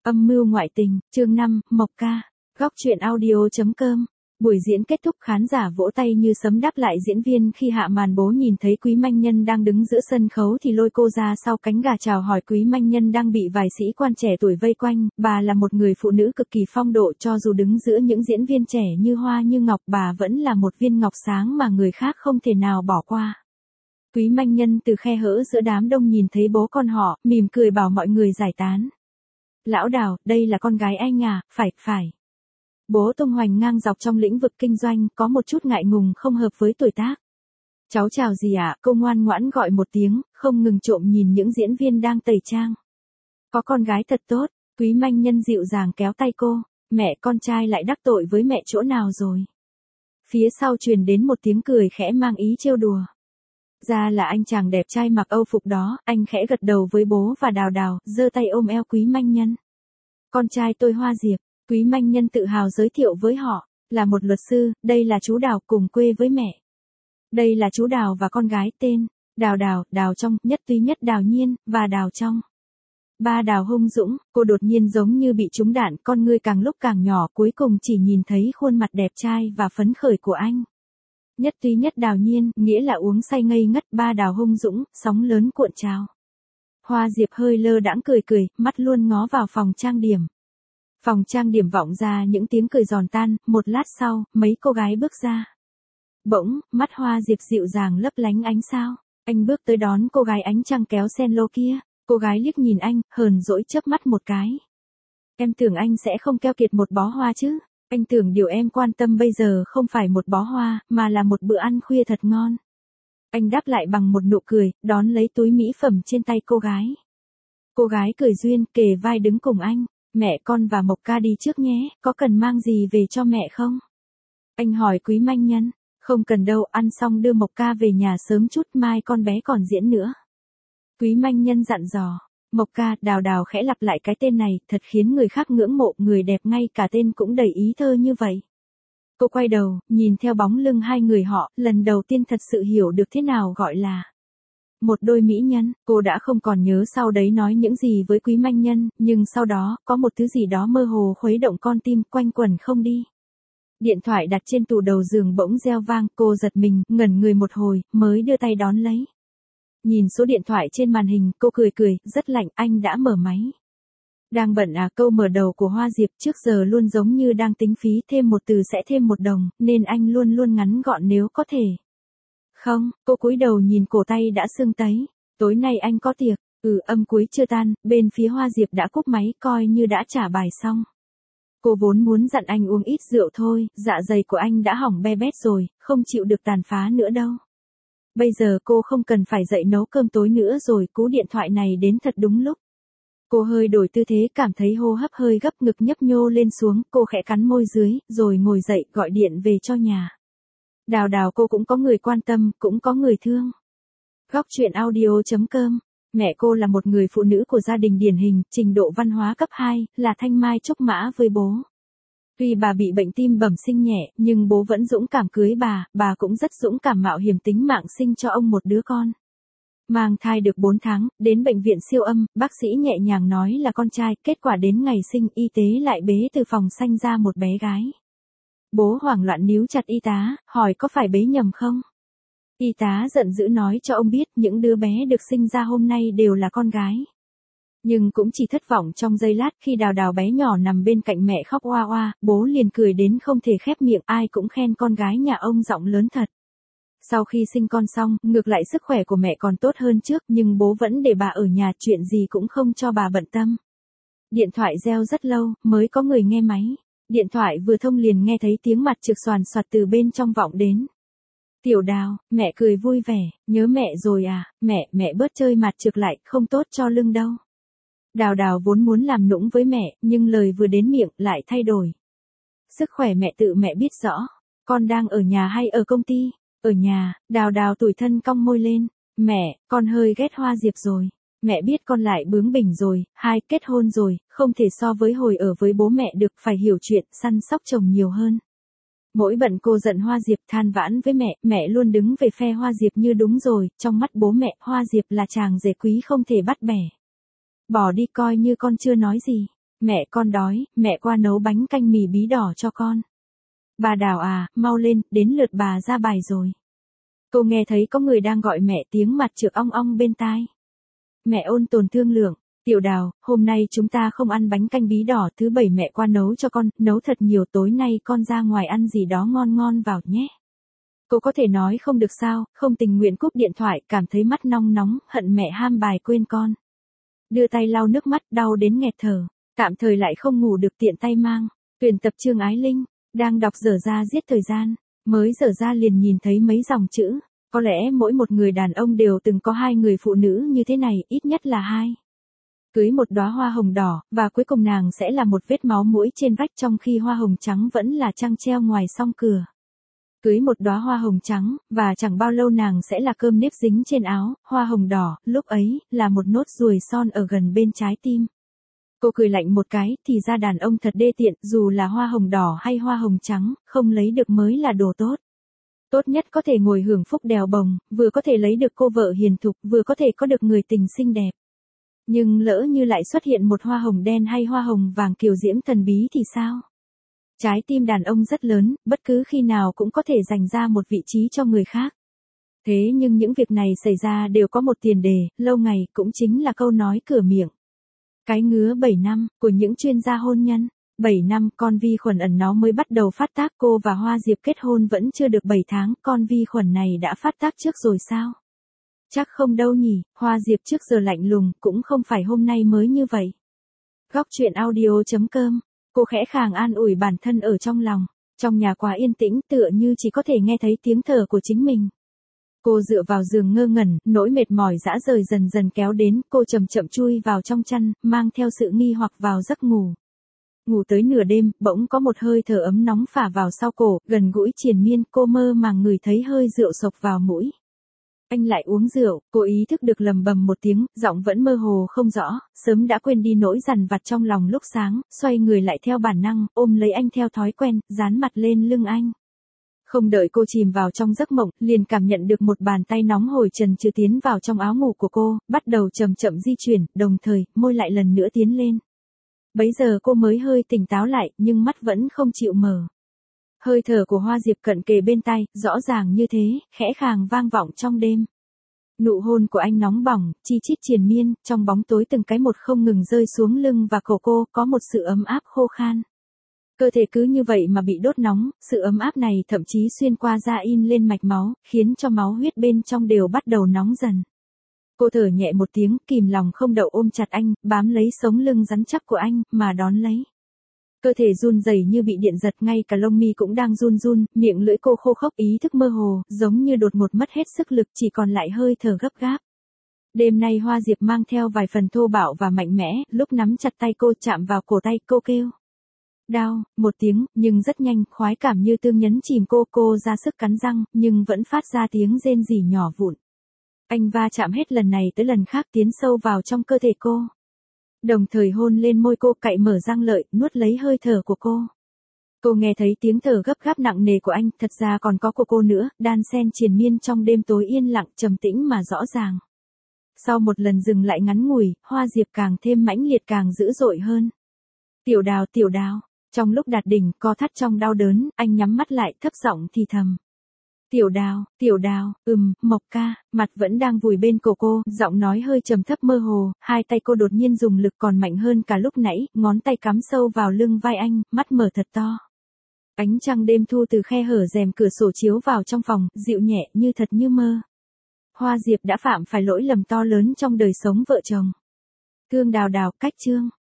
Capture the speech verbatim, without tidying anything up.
Âm mưu ngoại tình, chương năm, Mộc Ca. Góc truyện audio.com. Buổi diễn kết thúc, khán giả vỗ tay như sấm đáp lại diễn viên. Khi hạ màn, bố nhìn thấy Quý Manh Nhân đang đứng giữa sân khấu thì lôi cô ra sau cánh gà chào hỏi. Quý Manh Nhân đang bị vài sĩ quan trẻ tuổi vây quanh. Bà là một người phụ nữ cực kỳ phong độ, cho dù đứng giữa những diễn viên trẻ như hoa như ngọc, bà vẫn là một viên ngọc sáng mà người khác không thể nào bỏ qua. Quý Manh Nhân từ khe hở giữa đám đông nhìn thấy bố con họ, mỉm cười bảo mọi người giải tán. Lão Đào, đây là con gái anh à? Phải, phải. Bố tung hoành ngang dọc trong lĩnh vực kinh doanh, có một chút ngại ngùng không hợp với tuổi tác. Cháu chào gì ạ? Cô ngoan ngoãn gọi một tiếng, không ngừng trộm nhìn những diễn viên đang tẩy trang. Có con gái thật tốt. Quý Manh Nhân dịu dàng kéo tay cô. Mẹ, con trai lại đắc tội với mẹ chỗ nào rồi? Phía sau truyền đến một tiếng cười khẽ mang ý trêu đùa. Ra là anh chàng đẹp trai mặc âu phục đó. Anh khẽ gật đầu với bố và Đào Đào, giơ tay ôm eo Quý Manh Nhân. Con trai tôi Hoa Diệp. Quý Manh Nhân tự hào giới thiệu với họ, là một luật sư. Đây là chú Đào, cùng quê với mẹ. Đây là chú Đào và con gái tên Đào Đào, Đào Trong, Nhất Duy Nhất Đào Nhiên, và Đào Trong. Ba Đào hung dũng. Cô đột nhiên giống như bị trúng đạn, con ngươi càng lúc càng nhỏ, cuối cùng chỉ nhìn thấy khuôn mặt đẹp trai và phấn khởi của anh. Nhất Duy Nhất Đào Nhiên, nghĩa là uống say ngây ngất. Ba Đào hung dũng, sóng lớn cuộn trào. Hoa Diệp hơi lơ đãng cười cười, mắt luôn ngó vào phòng trang điểm. Phòng trang điểm vọng ra những tiếng cười giòn tan. Một lát sau, mấy cô gái bước ra. Bỗng, mắt Hoa Diệp dịu dàng lấp lánh ánh sao. Anh bước tới đón cô gái ánh trăng kéo sen lô kia. Cô gái liếc nhìn anh, hờn dỗi chớp mắt một cái. Em tưởng anh sẽ không keo kiệt một bó hoa chứ? Anh tưởng điều em quan tâm bây giờ không phải một bó hoa, mà là một bữa ăn khuya thật ngon. Anh đáp lại bằng một nụ cười, đón lấy túi mỹ phẩm trên tay cô gái. Cô gái cười duyên, kề vai đứng cùng anh. Mẹ con và Mộc Ca đi trước nhé, có cần mang gì về cho mẹ không? Anh hỏi Quý Manh Nhân. Không cần đâu, ăn xong đưa Mộc Ca về nhà sớm chút, mai con bé còn diễn nữa. Quý Manh Nhân dặn dò. Mộc Ca. Đào Đào khẽ lặp lại cái tên này, thật khiến người khác ngưỡng mộ, người đẹp ngay cả tên cũng đầy ý thơ như vậy. Cô quay đầu, nhìn theo bóng lưng hai người họ, lần đầu tiên thật sự hiểu được thế nào gọi là một đôi mỹ nhân. Cô đã không còn nhớ sau đấy nói những gì với Quý Manh Nhân, nhưng sau đó, có một thứ gì đó mơ hồ khuấy động con tim, quanh quẩn không đi. Điện thoại đặt trên tủ đầu giường bỗng reo vang, cô giật mình, ngẩn người một hồi, mới đưa tay đón lấy. Nhìn số điện thoại trên màn hình, cô cười cười, rất lạnh, anh đã mở máy. Đang bận à? Câu mở đầu của Hoa Diệp trước giờ luôn giống như đang tính phí, thêm một từ sẽ thêm một đồng, nên anh luôn luôn ngắn gọn nếu có thể. Không, cô cúi đầu nhìn cổ tay đã sưng tấy. Tối nay anh có tiệc. Ừ, âm cuối chưa tan, bên phía Hoa Diệp đã cúp máy, coi như đã trả bài xong. Cô vốn muốn dặn anh uống ít rượu thôi, dạ dày của anh đã hỏng be bét rồi, không chịu được tàn phá nữa đâu. Bây giờ cô không cần phải dậy nấu cơm tối nữa rồi, cú điện thoại này đến thật đúng lúc. Cô hơi đổi tư thế, cảm thấy hô hấp hơi gấp, ngực nhấp nhô lên xuống, cô khẽ cắn môi dưới, rồi ngồi dậy, gọi điện về cho nhà. Đào Đào, cô cũng có người quan tâm, cũng có người thương. Góc truyện audio.com. Mẹ cô là một người phụ nữ của gia đình điển hình, trình độ văn hóa cấp hai, là thanh mai trúc mã với bố. Tuy bà bị bệnh tim bẩm sinh nhẹ, nhưng bố vẫn dũng cảm cưới bà, bà cũng rất dũng cảm mạo hiểm tính mạng sinh cho ông một đứa con. Mang thai được bốn tháng, đến bệnh viện siêu âm, bác sĩ nhẹ nhàng nói là con trai, kết quả đến ngày sinh, y tế lại bế từ phòng sanh ra một bé gái. Bố hoảng loạn níu chặt y tá, hỏi có phải bế nhầm không? Y tá giận dữ nói cho ông biết những đứa bé được sinh ra hôm nay đều là con gái. Nhưng cũng chỉ thất vọng trong giây lát, khi Đào Đào bé nhỏ nằm bên cạnh mẹ khóc oa oa, bố liền cười đến không thể khép miệng, ai cũng khen con gái nhà ông giọng lớn thật. Sau khi sinh con xong, ngược lại sức khỏe của mẹ còn tốt hơn trước, nhưng bố vẫn để bà ở nhà, chuyện gì cũng không cho bà bận tâm. Điện thoại reo rất lâu, mới có người nghe máy. Điện thoại vừa thông liền nghe thấy tiếng mặt trực xoàn xoạt từ bên trong vọng đến. Tiểu Đào, mẹ cười vui vẻ, nhớ mẹ rồi à? Mẹ, mẹ bớt chơi mặt trực lại, không tốt cho lưng đâu. Đào Đào vốn muốn làm nũng với mẹ, nhưng lời vừa đến miệng, lại thay đổi. Sức khỏe mẹ tự mẹ biết rõ. Con đang ở nhà hay ở công ty? Ở nhà. Đào Đào tủi thân cong môi lên. Mẹ, con hơi ghét Hoa Diệp rồi. Mẹ biết con lại bướng bỉnh rồi, hai, kết hôn rồi, không thể so với hồi ở với bố mẹ được, phải hiểu chuyện, săn sóc chồng nhiều hơn. Mỗi bận cô giận Hoa Diệp, than vãn với mẹ, mẹ luôn đứng về phe Hoa Diệp như đúng rồi, trong mắt bố mẹ, Hoa Diệp là chàng rể quý không thể bắt bẻ. Bỏ đi coi như con chưa nói gì. Mẹ con đói, mẹ qua nấu bánh canh mì bí đỏ cho con. Bà Đào à, mau lên, đến lượt bà ra bài rồi. Cô nghe thấy có người đang gọi mẹ, tiếng mặt trược ong ong bên tai. Mẹ ôn tồn thương lượng, Tiểu Đào, hôm nay chúng ta không ăn bánh canh bí đỏ, thứ bảy mẹ qua nấu cho con, nấu thật nhiều, tối nay con ra ngoài ăn gì đó ngon ngon vào nhé. Cô có thể nói không được sao, không tình nguyện cúp điện thoại, cảm thấy mắt nong nóng, hận mẹ ham bài quên con. Đưa tay lau nước mắt, đau đến nghẹt thở, tạm thời lại không ngủ được tiện tay mang. Tuyển tập Trương Ái Linh, đang đọc dở ra giết thời gian, mới dở ra liền nhìn thấy mấy dòng chữ. Có lẽ mỗi một người đàn ông đều từng có hai người phụ nữ như thế này, ít nhất là hai. Cưới một đóa hoa hồng đỏ, và cuối cùng nàng sẽ là một vết máu mũi trên vách trong khi hoa hồng trắng vẫn là trăng treo ngoài song cửa. Cưới một đóa hoa hồng trắng, và chẳng bao lâu nàng sẽ là cơm nếp dính trên áo, hoa hồng đỏ, lúc ấy, là một nốt ruồi son ở gần bên trái tim. Cô cười lạnh một cái, thì ra đàn ông thật đê tiện, dù là hoa hồng đỏ hay hoa hồng trắng, không lấy được mới là đồ tốt. Tốt nhất có thể ngồi hưởng phúc đèo bồng, vừa có thể lấy được cô vợ hiền thục, vừa có thể có được người tình xinh đẹp. Nhưng lỡ như lại xuất hiện một hoa hồng đen hay hoa hồng vàng kiều diễm thần bí thì sao? Trái tim đàn ông rất lớn, bất cứ khi nào cũng có thể dành ra một vị trí cho người khác. Thế nhưng những việc này xảy ra đều có một tiền đề, lâu ngày, cũng chính là câu nói cửa miệng. Cái ngứa bảy năm, của những chuyên gia hôn nhân. bảy năm, con vi khuẩn ẩn nó mới bắt đầu phát tác, cô và Hoa Diệp kết hôn vẫn chưa được bảy tháng, con vi khuẩn này đã phát tác trước rồi sao? Chắc không đâu nhỉ, Hoa Diệp trước giờ lạnh lùng, cũng không phải hôm nay mới như vậy. Góc truyện audio chấm com, cô khẽ khàng an ủi bản thân ở trong lòng, trong nhà quá yên tĩnh tựa như chỉ có thể nghe thấy tiếng thở của chính mình. Cô dựa vào giường ngơ ngẩn, nỗi mệt mỏi dã rời dần dần kéo đến, cô chậm chậm chui vào trong chăn, mang theo sự nghi hoặc vào giấc ngủ. Ngủ tới nửa đêm, bỗng có một hơi thở ấm nóng phả vào sau cổ, gần gũi triền miên, cô mơ màng ngửi thấy hơi rượu sộc vào mũi. Anh lại uống rượu, cô ý thức được lầm bầm một tiếng, giọng vẫn mơ hồ không rõ, sớm đã quên đi nỗi dằn vặt trong lòng lúc sáng, xoay người lại theo bản năng, ôm lấy anh theo thói quen, dán mặt lên lưng anh. Không đợi cô chìm vào trong giấc mộng, liền cảm nhận được một bàn tay nóng hổi trần trừ tiến vào trong áo ngủ của cô, bắt đầu chậm chậm di chuyển, đồng thời, môi lại lần nữa tiến lên. Bấy giờ cô mới hơi tỉnh táo lại, nhưng mắt vẫn không chịu mở. Hơi thở của Hoa Diệp cận kề bên tai, rõ ràng như thế, khẽ khàng vang vọng trong đêm. Nụ hôn của anh nóng bỏng, chi chít triền miên, trong bóng tối từng cái một không ngừng rơi xuống lưng và cổ cô, có một sự ấm áp khô khan. Cơ thể cứ như vậy mà bị đốt nóng, sự ấm áp này thậm chí xuyên qua da in lên mạch máu, khiến cho máu huyết bên trong đều bắt đầu nóng dần. Cô thở nhẹ một tiếng, kìm lòng không đậu ôm chặt anh, bám lấy sống lưng rắn chắc của anh, mà đón lấy. Cơ thể run rẩy như bị điện giật, ngay cả lông mi cũng đang run run, miệng lưỡi cô khô khốc, ý thức mơ hồ, giống như đột ngột mất hết sức lực, chỉ còn lại hơi thở gấp gáp. Đêm nay Hoa Diệp mang theo vài phần thô bạo và mạnh mẽ, lúc nắm chặt tay cô chạm vào cổ tay, cô kêu. Đau, một tiếng, nhưng rất nhanh, khoái cảm như tương nhấn chìm cô, cô ra sức cắn răng, nhưng vẫn phát ra tiếng rên rỉ nhỏ vụn. Anh va chạm hết lần này tới lần khác tiến sâu vào trong cơ thể cô. Đồng thời hôn lên môi cô, cạy mở răng lợi, nuốt lấy hơi thở của cô. Cô nghe thấy tiếng thở gấp gáp nặng nề của anh, thật ra còn có của cô nữa, đan xen triền miên trong đêm tối yên lặng, trầm tĩnh mà rõ ràng. Sau một lần dừng lại ngắn ngủi, Hoa Diệp càng thêm mãnh liệt, càng dữ dội hơn. Tiểu Đào, Tiểu Đào, trong lúc đạt đỉnh, co thắt trong đau đớn, anh nhắm mắt lại, thấp giọng thì thầm. Tiểu Đào, Tiểu Đào, ừm, Mộc ca, mặt vẫn đang vùi bên cổ cô, giọng nói hơi trầm thấp mơ hồ, hai tay cô đột nhiên dùng lực còn mạnh hơn cả lúc nãy, ngón tay cắm sâu vào lưng vai anh, mắt mở thật to. Ánh trăng đêm thu từ khe hở rèm cửa sổ chiếu vào trong phòng, dịu nhẹ như thật như mơ. Hoa Diệp đã phạm phải lỗi lầm to lớn trong đời sống vợ chồng. Thương Đào Đào, cách chương.